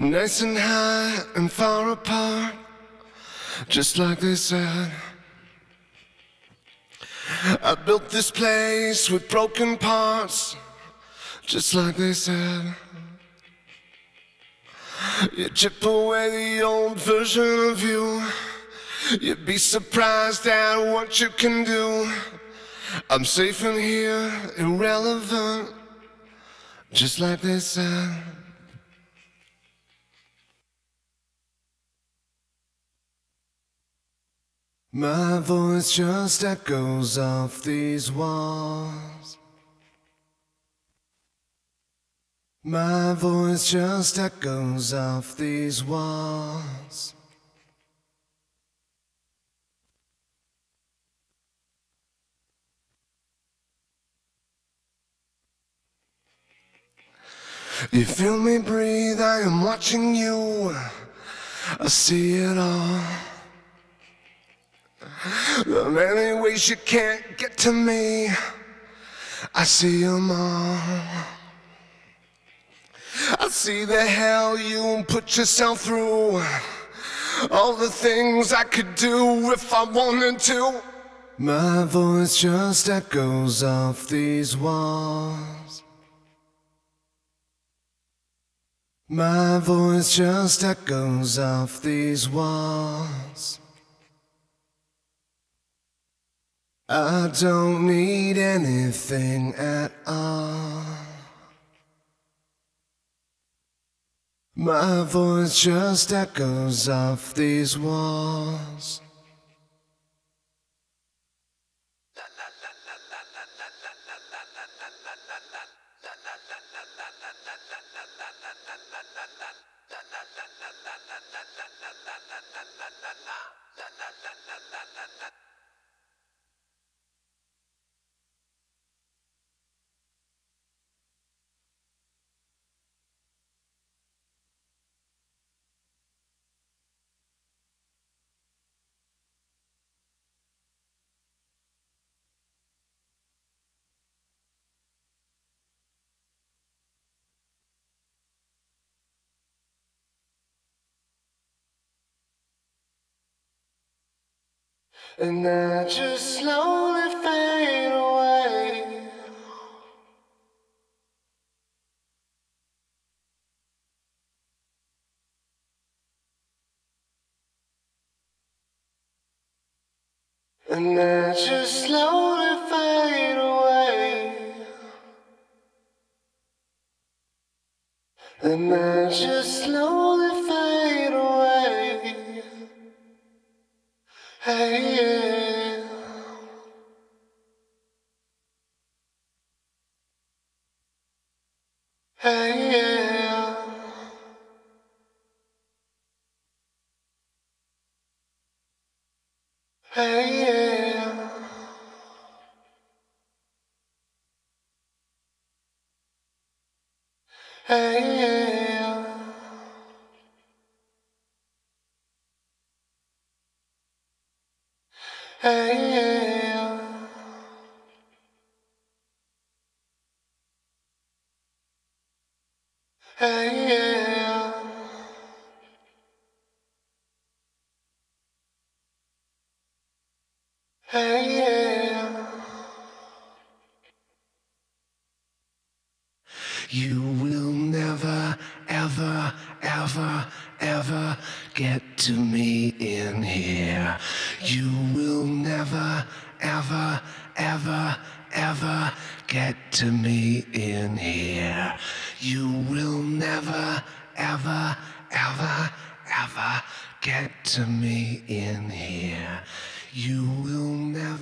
Nice and high and far apart, just like they said. I built this place with broken parts, just like they said. You chip away the old version of you, you'd be surprised at what you can do. I'm safe in here, irrelevant, just like they said. My voice just echoes off these walls. My voice just echoes off these walls. You feel me breathe, I am watching you. I see it all. The many ways you can't get to me, I see them all. I see the hell you put yourself through, all the things I could do if I wanted to. My voice just echoes off these walls. My voice just echoes off these walls. I don't need anything at all. My voice just echoes off these walls. And I just slowly fade away. And I just slowly fade away. And I just slowly fade away. Hey, yeah. Hey, yeah. Hey, yeah. Hey, yeah. Hey, yeah. Hey, yeah. Hey, yeah. You will never, ever, ever, ever get to me in here. You will never, ever, ever, ever get to me in here. You will never, ever, ever, ever get to me in here. You will never